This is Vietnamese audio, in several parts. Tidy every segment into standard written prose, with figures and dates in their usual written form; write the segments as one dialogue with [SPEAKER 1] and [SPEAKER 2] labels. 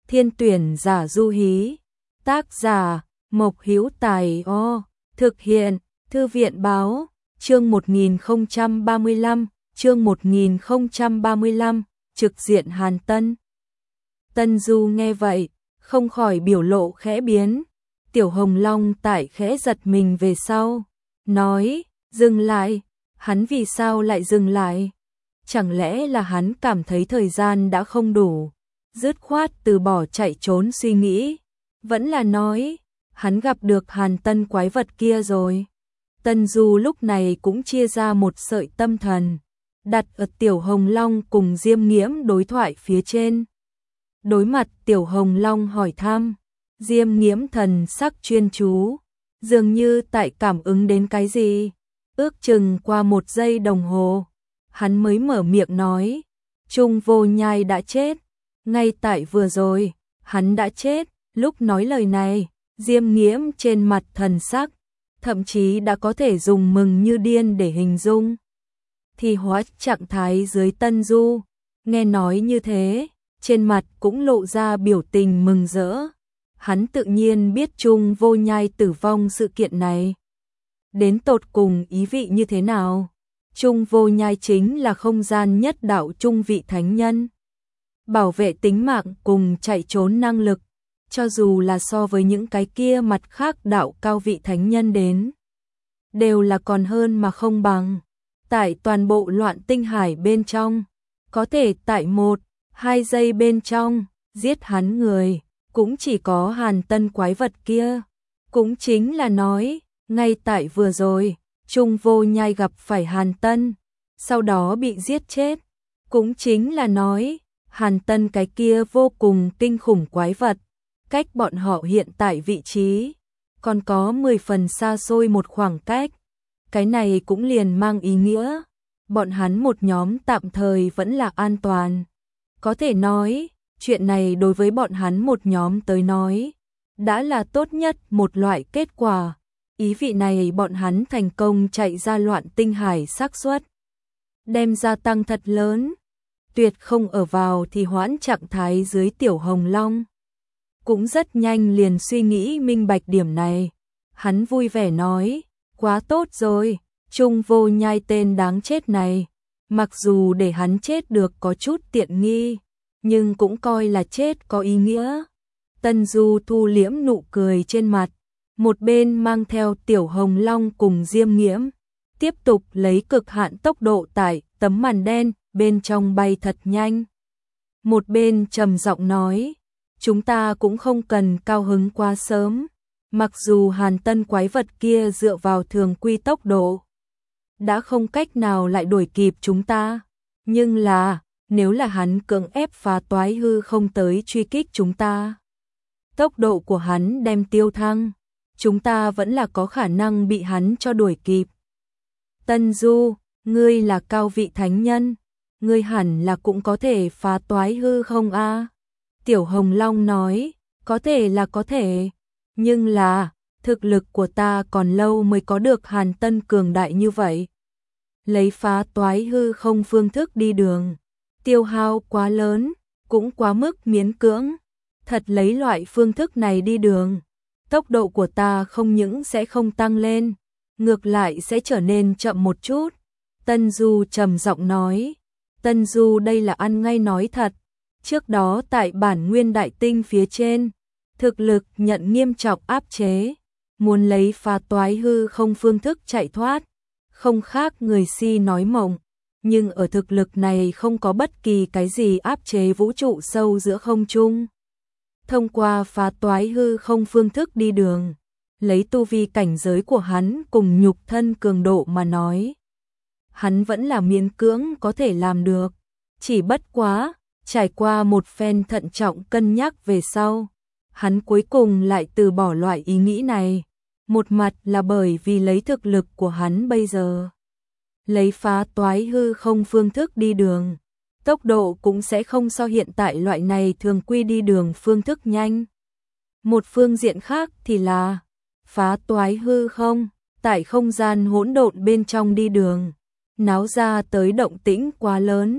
[SPEAKER 1] Thiên tuyển giả du hí. Tác giả Mộc Hữu Tài. Thực hiện Thư viện báo. Chương 1035, chương 1035, trực diện Hàn Tân. Tân Du nghe vậy, không khỏi biểu lộ khẽ biến. Tiểu Hồng Long tại khẽ giật mình về sau, nói, dừng lại, hắn vì sao lại dừng lại? Chẳng lẽ là hắn cảm thấy thời gian đã không đủ, dứt khoát từ bỏ chạy trốn suy nghĩ, vẫn là nói, hắn gặp được Hàn Tân quái vật kia rồi. Tân Du lúc này cũng chia ra một sợi tâm thần, đặt ở Tiểu Hồng Long cùng Diêm Nghiễm đối thoại phía trên. Đối mặt Tiểu Hồng Long hỏi thăm, Diêm Nghiễm thần sắc chuyên chú, dường như tại cảm ứng đến cái gì. Ước chừng qua 1 giây đồng hồ, hắn mới mở miệng nói, Trung Vô Nhai đã chết, ngay tại vừa rồi, hắn đã chết. Lúc nói lời này, Diêm Nghiễm trên mặt thần sắc, thậm chí đã có thể dùng mừng như điên để hình dung. Thì hóa trạng thái dưới Tân Du, nghe nói như thế, trên mặt cũng lộ ra biểu tình mừng rỡ. Hắn tự nhiên biết Trung Vô Nhai tử vong sự kiện này đến tột cùng ý vị như thế nào. Trung Vô Nhai chính là không gian nhất đạo trung vị thánh nhân, bảo vệ tính mạng cùng chạy trốn năng lực, cho dù là so với những cái kia mặt khác đạo cao vị thánh nhân đến, đều là còn hơn mà không bằng. Tại toàn bộ Loạn Tinh Hải bên trong, có thể tại 1-2 giây bên trong giết hắn người, cũng chỉ có Hàn Tân quái vật kia. Cũng chính là nói, ngay tại vừa rồi, Trung Vô Nhai gặp phải Hàn Tân, sau đó bị giết chết. Cũng chính là nói, Hàn Tân cái kia vô cùng kinh khủng quái vật, cách bọn họ hiện tại vị trí, còn có 10 phần xa xôi một khoảng cách. Cái này cũng liền mang ý nghĩa, bọn hắn một nhóm tạm thời vẫn là an toàn. Có thể nói, chuyện này đối với bọn hắn một nhóm tới nói, đã là tốt nhất một loại kết quả. Ý vị này bọn hắn thành công chạy ra Loạn Tinh Hải xác suất đem gia tăng thật lớn, tuyệt không ở vào thì hoãn trạng thái dưới Tiểu Hồng Long. Cũng rất nhanh liền suy nghĩ minh bạch điểm này, hắn vui vẻ nói, quá tốt rồi, Trung Vô Nhai tên đáng chết này, mặc dù để hắn chết được có chút tiện nghi, nhưng cũng coi là chết có ý nghĩa. Tân Du thu liễm nụ cười trên mặt, một bên mang theo Tiểu Hồng Long cùng Diêm Nghiễm, tiếp tục lấy cực hạn tốc độ tại tấm màn đen bên trong bay thật nhanh. Một bên trầm giọng nói, chúng ta cũng không cần cao hứng quá sớm, mặc dù Hàn Tân quái vật kia dựa vào thường quy tốc độ đã không cách nào lại đuổi kịp chúng ta, nhưng là nếu là hắn cưỡng ép phá toái hư không tới truy kích chúng ta, tốc độ của hắn đem tiêu thăng, chúng ta vẫn là có khả năng bị hắn cho đuổi kịp. Tân Du, ngươi là cao vị thánh nhân, ngươi hẳn là cũng có thể phá toái hư không a? Tiểu Hồng Long nói, có thể là có thể, nhưng là thực lực của ta còn lâu mới có được Hàn Tân cường đại như vậy. Lấy phá toái hư không phương thức đi đường, tiêu hao quá lớn, cũng quá mức miễn cưỡng. Thật lấy loại phương thức này đi đường, tốc độ của ta không những sẽ không tăng lên, ngược lại sẽ trở nên chậm một chút. Tân Du trầm giọng nói, Tân Du đây là ăn ngay nói thật. Trước đó tại bản nguyên đại tinh phía trên, thực lực nhận nghiêm trọng áp chế, muốn lấy phá toái hư không phương thức chạy thoát, không khác người si nói mộng, nhưng ở thực lực này không có bất kỳ cái gì áp chế vũ trụ sâu giữa không trung. Thông qua phá toái hư không phương thức đi đường, lấy tu vi cảnh giới của hắn cùng nhục thân cường độ mà nói, hắn vẫn là miễn cưỡng có thể làm được, chỉ bất quá trải qua một phen thận trọng cân nhắc về sau, hắn cuối cùng lại từ bỏ loại ý nghĩ này. Một mặt là bởi vì lấy thực lực của hắn bây giờ, lấy phá toái hư không phương thức đi đường, tốc độ cũng sẽ không so hiện tại loại này thường quy đi đường phương thức nhanh. Một phương diện khác thì là phá toái hư không, tại không gian hỗn độn bên trong đi đường, náo ra tới động tĩnh quá lớn,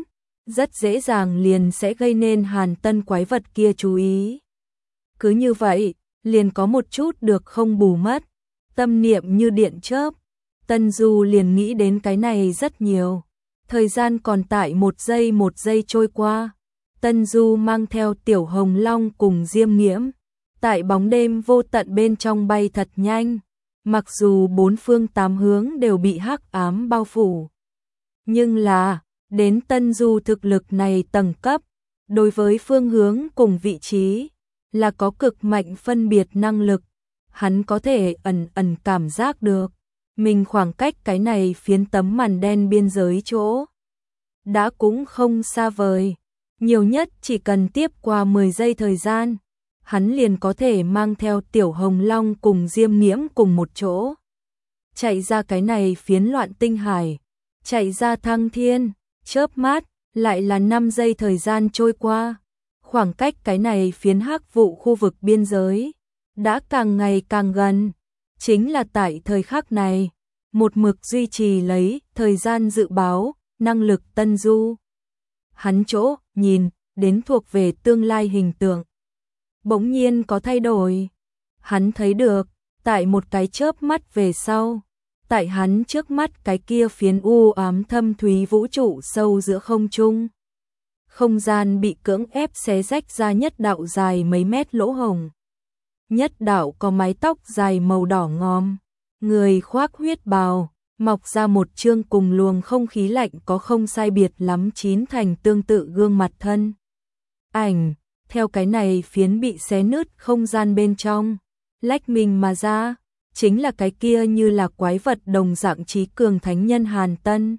[SPEAKER 1] rất dễ dàng liền sẽ gây nên Hàn Tân quái vật kia chú ý. Cứ như vậy, liền có một chút được không bù mất, tâm niệm như điện chớp, Tân Du liền nghĩ đến cái này rất nhiều. Thời gian còn tại một giây trôi qua, Tân Du mang theo Tiểu Hồng Long cùng Diêm Nghiễm, tại bóng đêm vô tận bên trong bay thật nhanh, mặc dù bốn phương tám hướng đều bị hắc ám bao phủ. Nhưng là, đến Tân Du thực lực này tầng cấp, đối với phương hướng cùng vị trí, là có cực mạnh phân biệt năng lực, hắn có thể ẩn cảm giác được, mình khoảng cách cái này phiến tấm màn đen biên giới chỗ. Đã cũng không xa vời, nhiều nhất chỉ cần tiếp qua 10 giây thời gian, hắn liền có thể mang theo Tiểu Hồng Long cùng Diêm Nghiễm cùng một chỗ. Chạy ra cái này phiến loạn tinh hải, chạy ra thăng thiên, chớp mắt, lại là 5 giây thời gian trôi qua. Khoảng cách cái này phiến hắc vụ khu vực biên giới, đã càng ngày càng gần. Chính là tại thời khắc này, một mực duy trì lấy thời gian dự báo, năng lực Tân Du. Hắn chỗ, nhìn, đến thuộc về tương lai hình tượng. Bỗng nhiên có thay đổi. Hắn thấy được, tại một cái chớp mắt về sau, tại hắn trước mắt cái kia phiến u ám thâm thúy vũ trụ sâu giữa không trung. Không gian bị cưỡng ép xé rách ra nhất đạo dài mấy mét lỗ hổng. Nhất đạo có mái tóc dài màu đỏ ngòm, người khoác huyết bào, mọc ra một trương cùng luồng không khí lạnh có không sai biệt lắm chín thành tương tự gương mặt thân. Ảnh, theo cái này phiến bị xé nứt không gian bên trong, lách mình mà ra, chính là cái kia như là quái vật đồng dạng trí cường thánh nhân Hàn Tân.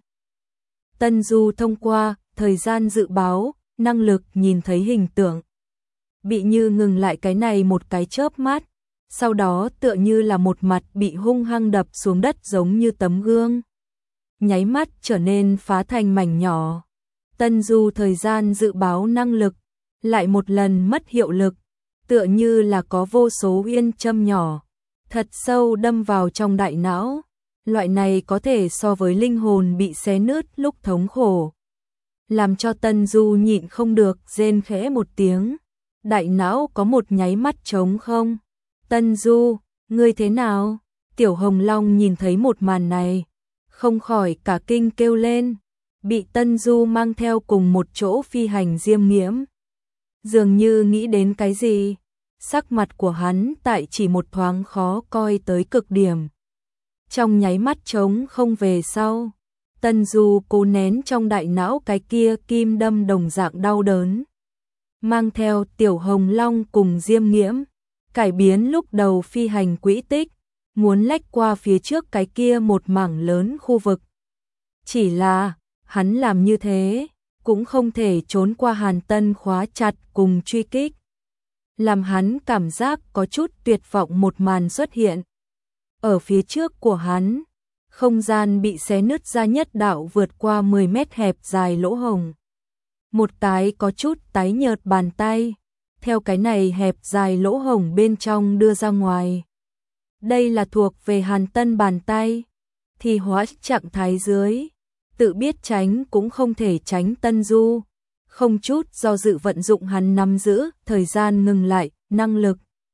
[SPEAKER 1] Tân Du thông qua thời gian dự báo, năng lực nhìn thấy hình tượng. Bị như ngừng lại cái này một cái chớp mắt, sau đó tựa như là một mặt bị hung hăng đập xuống đất giống như tấm gương. Nháy mắt trở nên phá thành mảnh nhỏ. Tân Du thời gian dự báo năng lực, lại một lần mất hiệu lực, tựa như là có vô số uyên châm nhỏ, thật sâu đâm vào trong đại não. Loại này có thể so với linh hồn bị xé nứt lúc thống khổ. Làm cho Tân Du nhịn không được rên khẽ một tiếng. Đại não có một nháy mắt trống không. Tân Du, ngươi thế nào? Tiểu Hồng Long nhìn thấy một màn này, không khỏi cả kinh kêu lên. Bị Tân Du mang theo cùng một chỗ phi hành Diêm Nghiễm, dường như nghĩ đến cái gì, sắc mặt của hắn tại chỉ một thoáng khó coi tới cực điểm. Trong nháy mắt trống không về sau, Tân Du cố nén trong đại não cái kia kim đâm đồng dạng đau đớn, mang theo Tiểu Hồng Long cùng Diêm Nghiễm, cải biến lúc đầu phi hành quỹ tích, muốn lách qua phía trước cái kia một mảng lớn khu vực. Chỉ là, hắn làm như thế, cũng không thể trốn qua Hàn Tân khóa chặt cùng truy kích. Làm hắn cảm giác có chút tuyệt vọng một màn xuất hiện. Ở phía trước của hắn, không gian bị xé nứt ra nhất đạo vượt qua 10 mét hẹp dài lỗ hổng. Một cái có chút tái nhợt bàn tay, theo cái này hẹp dài lỗ hổng bên trong đưa ra ngoài. Đây là thuộc về Hàn Tân bàn tay, thì hóa trạng thái dưới, tự biết tránh cũng không thể tránh Tân Du, không chút do dự vận dụng hắn nắm giữ, thời gian ngừng lại, năng lực.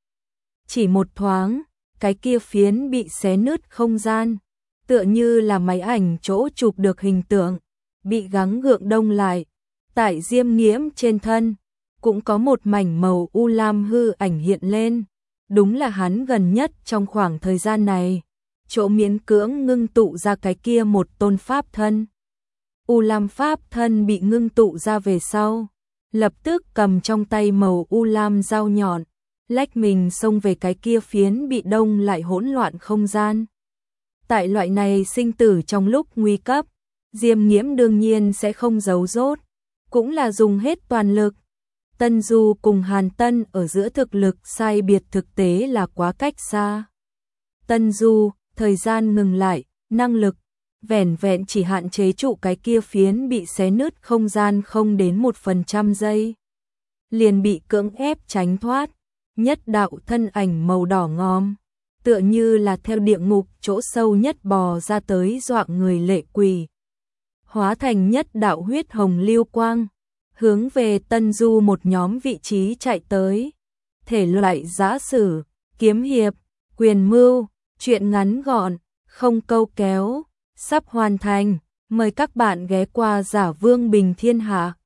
[SPEAKER 1] Chỉ một thoáng, cái kia phiến bị xé nứt không gian, tựa như là máy ảnh chỗ chụp được hình tượng, bị gắng gượng đông lại. Tại Diêm Nghiễm trên thân, cũng có một mảnh màu u lam hư ảnh hiện lên, đúng là hắn gần nhất trong khoảng thời gian này, chỗ miễn cưỡng ngưng tụ ra cái kia một tôn pháp thân. U lam pháp thân bị ngưng tụ ra về sau, lập tức cầm trong tay màu u lam dao nhọn, lách mình xông về cái kia phiến bị đông lại hỗn loạn không gian. Tại loại này sinh tử trong lúc nguy cấp, Diêm Nghiễm đương nhiên sẽ không giấu giốt, cũng là dùng hết toàn lực. Tân Du cùng Hàn Tân ở giữa thực lực sai biệt thực tế là quá cách xa. Tân Du, thời gian ngừng lại, năng lực, vẻn vẹn chỉ hạn chế trụ cái kia phiến bị xé nứt không gian không đến 1% giây. Liền bị cưỡng ép tránh thoát, nhất đạo thân ảnh màu đỏ ngòm, tựa như là theo địa ngục chỗ sâu nhất bò ra tới dọa người lệ quỷ. hóa thành nhất đạo huyết hồng lưu quang, hướng về Tân Du một nhóm vị trí chạy tới. Thể loại giã sử, kiếm hiệp, quyền mưu, truyện ngắn gọn, không câu kéo, sắp hoàn thành. Mời các bạn ghé qua Giả Vương Bình Thiên Hạ.